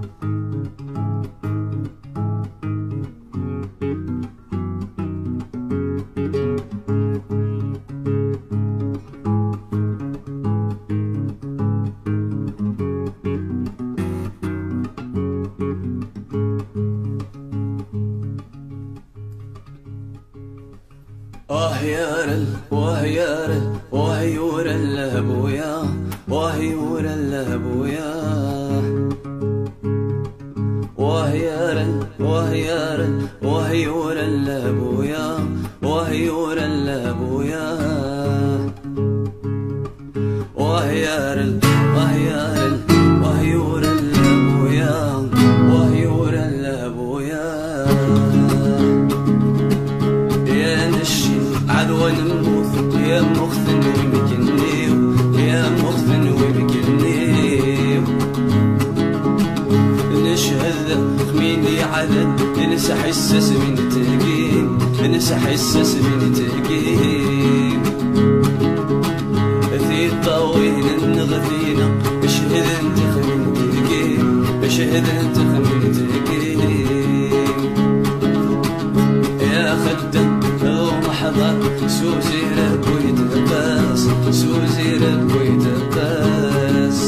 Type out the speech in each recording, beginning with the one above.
يارل وهيارل وهيور الابويا وهيور الابويا وهيارل وهيارل وهيور الابويا وهيور الابويا وهيارل وهيارل وهيور الابويا وهيور الابويا يا نشي عدوى نموت يا مخزن ويمكننيو يا مخزن ويمكننيو نشهد خميني عدد نسى حساس من تلقين نسى حساس من تلقين في طويل النغفينا اشهد انت خمين تلقين اشهد انت خمين تلقين يا خدم محضر سوزي ربوي تقاس سوزي ربوي تقاس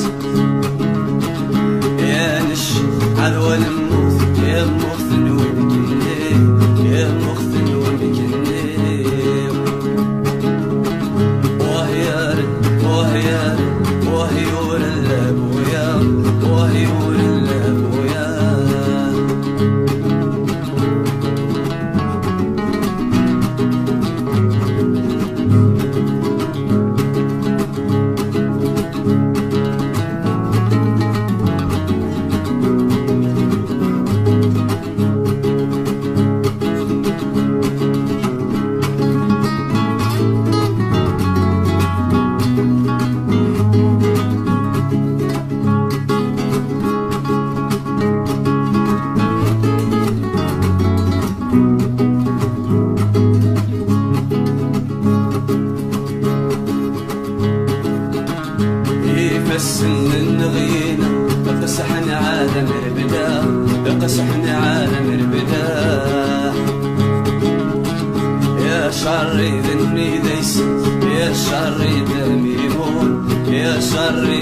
يا نش عدوى نموت يا مخزن ومكني يا مخزن ومكني وهيار وهيار وهيور الابويا وهيور الابويا السن النغينا قصحن عالم ربدا قصحن عالم ربدا يا شري ذنبي ذيس يا شري ذنبي مون يا شري